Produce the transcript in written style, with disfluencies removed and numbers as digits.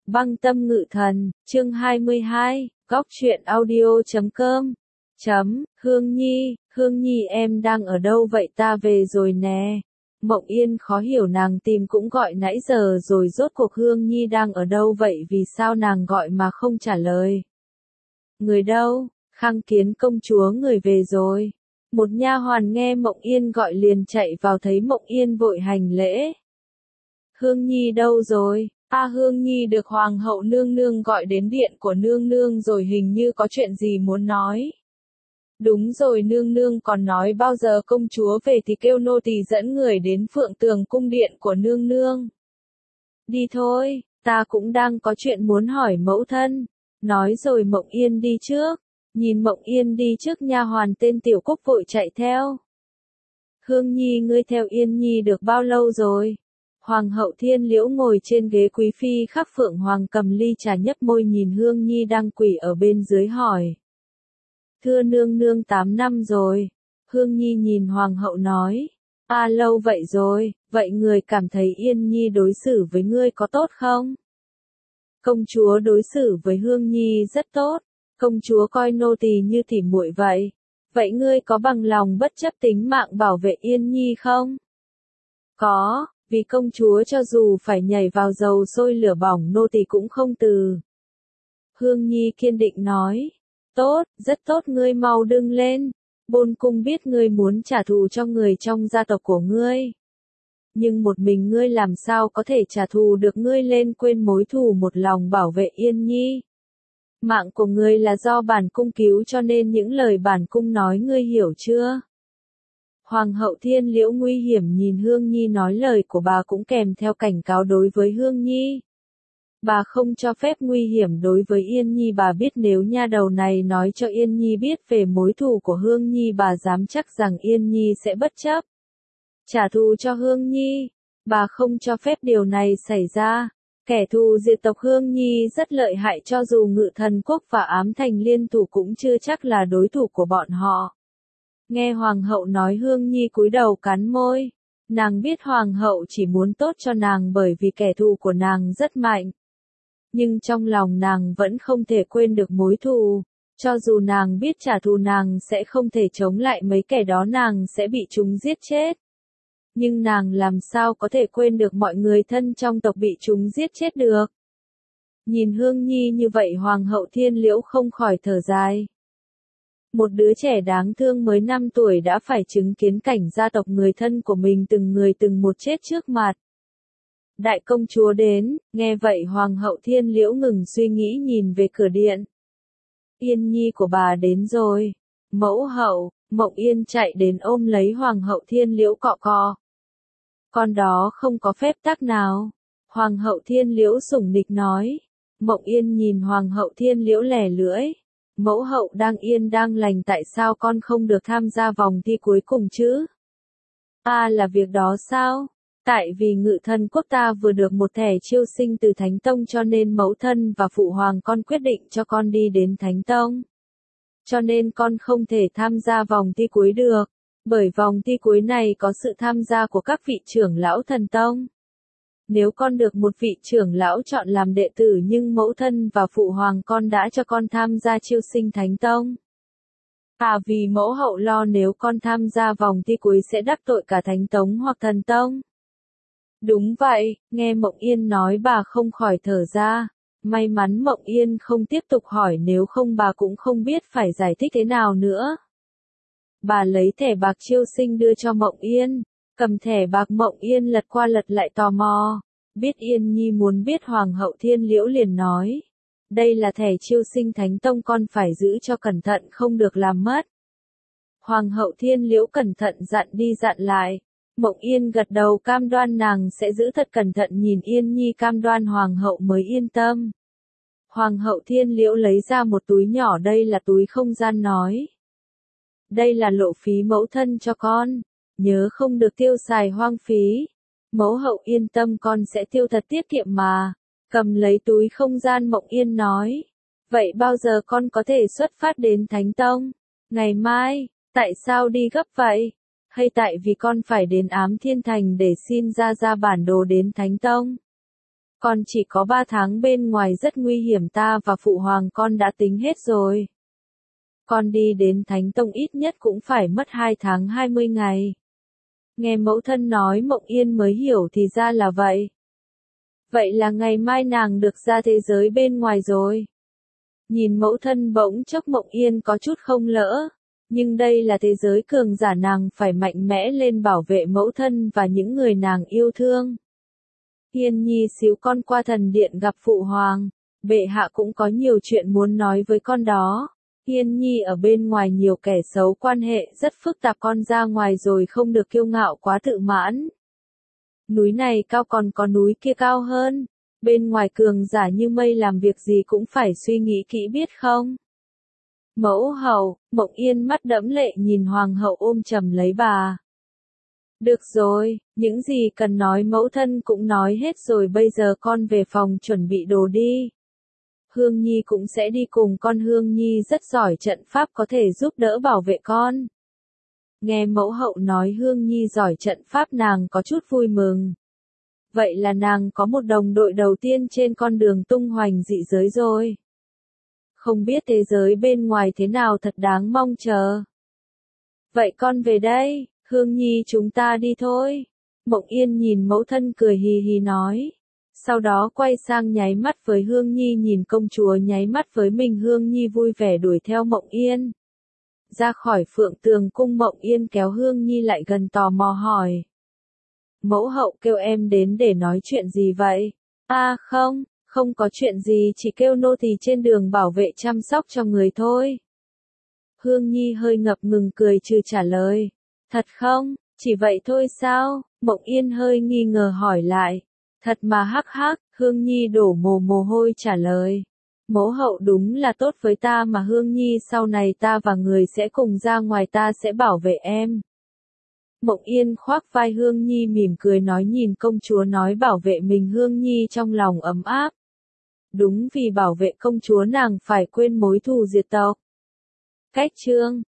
Băng tâm ngự thần, chương 22, góc truyện audio.com. Hương Nhi em đang ở đâu vậy, ta về rồi nè. Mộng Yên khó hiểu, nàng tìm cũng gọi nãy giờ rồi, rốt cuộc Hương Nhi đang ở đâu vậy, vì sao nàng gọi mà không trả lời. Người đâu? Khang Kiến công chúa người về rồi. Một nha hoàn nghe Mộng Yên gọi liền chạy vào, thấy Mộng Yên vội hành lễ. Hương Nhi đâu rồi? Hương Nhi được Hoàng hậu nương nương gọi đến điện của nương nương rồi, hình như có chuyện gì muốn nói. Đúng rồi, nương nương còn nói bao giờ công chúa về thì kêu nô tỳ dẫn người đến Phượng Tường cung điện của nương nương. Đi thôi, ta cũng đang có chuyện muốn hỏi mẫu thân. Nói rồi Mộng Yên đi trước. Nhìn Mộng Yên đi trước, nha hoàn tên Tiểu Cúc vội chạy theo. Hương Nhi, ngươi theo Yên Nhi được bao lâu rồi? Hoàng hậu Thiên Liễu ngồi trên ghế quý phi khắc phượng hoàng, cầm ly trà nhấp môi nhìn Hương Nhi đang quỳ ở bên dưới hỏi. Thưa nương nương, 8 năm rồi. Hương Nhi nhìn hoàng hậu nói. Lâu vậy rồi, vậy người cảm thấy Yên Nhi đối xử với ngươi có tốt không? Công chúa đối xử với Hương Nhi rất tốt, công chúa coi nô tỳ như tỉ muội vậy. Vậy ngươi có bằng lòng bất chấp tính mạng bảo vệ Yên Nhi không? Có. Vì công chúa cho dù phải nhảy vào dầu sôi lửa bỏng nô tỳ cũng không từ. Hương Nhi kiên định nói. Tốt, rất tốt, ngươi mau đứng lên. Bổn cung biết ngươi muốn trả thù cho người trong gia tộc của ngươi. Nhưng một mình ngươi làm sao có thể trả thù được, ngươi lên quên mối thù một lòng bảo vệ Yên Nhi. Mạng của ngươi là do bản cung cứu, cho nên những lời bản cung nói ngươi hiểu chưa? Hoàng hậu Thiên Liễu nguy hiểm nhìn Hương Nhi, nói lời của bà cũng kèm theo cảnh cáo đối với Hương Nhi. Bà không cho phép nguy hiểm đối với Yên Nhi, bà biết nếu nha đầu này nói cho Yên Nhi biết về mối thù của Hương Nhi, bà dám chắc rằng Yên Nhi sẽ bất chấp trả thù cho Hương Nhi. Bà không cho phép điều này xảy ra. Kẻ thù diệt tộc Hương Nhi rất lợi hại, cho dù Ngự Thần Quốc và Ám Thành liên thủ cũng chưa chắc là đối thủ của bọn họ. Nghe hoàng hậu nói, Hương Nhi cúi đầu cắn môi. Nàng biết hoàng hậu chỉ muốn tốt cho nàng bởi vì kẻ thù của nàng rất mạnh. Nhưng trong lòng nàng vẫn không thể quên được mối thù. Cho dù nàng biết trả thù nàng sẽ không thể chống lại mấy kẻ đó, nàng sẽ bị chúng giết chết. Nhưng nàng làm sao có thể quên được mọi người thân trong tộc bị chúng giết chết được. Nhìn Hương Nhi như vậy, Hoàng hậu Thiên Liễu không khỏi thở dài. Một đứa trẻ đáng thương mới 5 tuổi đã phải chứng kiến cảnh gia tộc người thân của mình từng người từng một chết trước mặt. Đại công chúa đến, nghe vậy Hoàng hậu Thiên Liễu ngừng suy nghĩ, nhìn về cửa điện. Yên Nhi của bà đến rồi. Mẫu hậu, Mộng Yên chạy đến ôm lấy Hoàng hậu Thiên Liễu cọ cọ. Con đó không có phép tắc nào. Hoàng hậu Thiên Liễu sủng nịch nói. Mộng Yên nhìn Hoàng hậu Thiên Liễu lẻ lưỡi. Mẫu hậu đang yên đang lành, tại sao con không được tham gia vòng thi cuối cùng chứ? Là việc đó sao? Tại vì Ngự Thần Quốc ta vừa được một thẻ chiêu sinh từ Thánh Tông, cho nên mẫu thân và phụ hoàng con quyết định cho con đi đến Thánh Tông. Cho nên con không thể tham gia vòng thi cuối được, bởi vòng thi cuối này có sự tham gia của các vị trưởng lão thần tông. Nếu con được một vị trưởng lão chọn làm đệ tử, nhưng mẫu thân và phụ hoàng con đã cho con tham gia chiêu sinh Thánh Tông. Vì mẫu hậu lo nếu con tham gia vòng thi cuối sẽ đắc tội cả Thánh Tông hoặc Thần Tông. Đúng vậy, nghe Mộng Yên nói bà không khỏi thở ra. May mắn Mộng Yên không tiếp tục hỏi, nếu không bà cũng không biết phải giải thích thế nào nữa. Bà lấy thẻ bạc chiêu sinh đưa cho Mộng Yên. Cầm thẻ bạc, Mộng Yên lật qua lật lại tò mò. Biết Yên Nhi muốn biết, Hoàng hậu Thiên Liễu liền nói. Đây là thẻ chiêu sinh Thánh Tông, con phải giữ cho cẩn thận, không được làm mất. Hoàng hậu Thiên Liễu cẩn thận dặn đi dặn lại. Mộng Yên gật đầu cam đoan nàng sẽ giữ thật cẩn thận, nhìn Yên Nhi cam đoan hoàng hậu mới yên tâm. Hoàng hậu Thiên Liễu lấy ra một túi nhỏ, đây là túi không gian, nói. Đây là lộ phí mẫu thân cho con. Nhớ không được tiêu xài hoang phí. Mẫu hậu yên tâm, con sẽ tiêu thật tiết kiệm mà. Cầm lấy túi không gian, Mộng Yên nói. Vậy bao giờ con có thể xuất phát đến Thánh Tông? Ngày mai. Tại sao đi gấp vậy? Hay tại vì con phải đến Ám Thiên Thành để xin ra bản đồ đến Thánh Tông? Con chỉ có 3 tháng bên ngoài rất nguy hiểm, ta và phụ hoàng con đã tính hết rồi. Con đi đến Thánh Tông ít nhất cũng phải mất 2 tháng 20 ngày. Nghe mẫu thân nói Mộng Yên mới hiểu thì ra là vậy. Vậy là ngày mai nàng được ra thế giới bên ngoài rồi. Nhìn mẫu thân bỗng chốc Mộng Yên có chút không lỡ. Nhưng đây là thế giới cường giả, nàng phải mạnh mẽ lên bảo vệ mẫu thân và những người nàng yêu thương. Yên Nhi xíu con qua thần điện gặp phụ hoàng. Bệ hạ cũng có nhiều chuyện muốn nói với con đó. Yên Nhi ở bên ngoài nhiều kẻ xấu, quan hệ rất phức tạp, con ra ngoài rồi không được kiêu ngạo quá tự mãn. Núi này cao còn có núi kia cao hơn. Bên ngoài cường giả như mây, làm việc gì cũng phải suy nghĩ kỹ biết không? Mẫu hậu, Mộng Yên mắt đẫm lệ nhìn hoàng hậu ôm chầm lấy bà. Được rồi, những gì cần nói mẫu thân cũng nói hết rồi, bây giờ con về phòng chuẩn bị đồ đi. Hương Nhi cũng sẽ đi cùng con, Hương Nhi rất giỏi trận pháp, có thể giúp đỡ bảo vệ con. Nghe mẫu hậu nói Hương Nhi giỏi trận pháp, nàng có chút vui mừng. Vậy là nàng có một đồng đội đầu tiên trên con đường tung hoành dị giới rồi. Không biết thế giới bên ngoài thế nào, thật đáng mong chờ. Vậy con về đây, Hương Nhi chúng ta đi thôi. Mộng Yên nhìn mẫu thân cười hì hì nói. Sau đó quay sang nháy mắt với Hương Nhi, nhìn công chúa nháy mắt với mình. Hương Nhi vui vẻ đuổi theo Mộng Yên. Ra khỏi Phượng Tường cung, Mộng Yên kéo Hương Nhi lại gần tò mò hỏi. Mẫu hậu kêu em đến để nói chuyện gì vậy? Không có chuyện gì, chỉ kêu nô tỳ trên đường bảo vệ chăm sóc cho người thôi. Hương Nhi hơi ngập ngừng cười trừ trả lời. Thật không, chỉ vậy thôi sao? Mộng Yên hơi nghi ngờ hỏi lại. Thật mà, hắc hắc, Hương Nhi đổ mồ hôi trả lời. Mẫu hậu đúng là tốt với ta mà, Hương Nhi sau này ta và người sẽ cùng ra ngoài, ta sẽ bảo vệ em. Mộng Yên khoác vai Hương Nhi mỉm cười nói, nhìn công chúa nói bảo vệ mình, Hương Nhi trong lòng ấm áp. Đúng vì bảo vệ công chúa nàng phải quên mối thù diệt tộc. Cách chương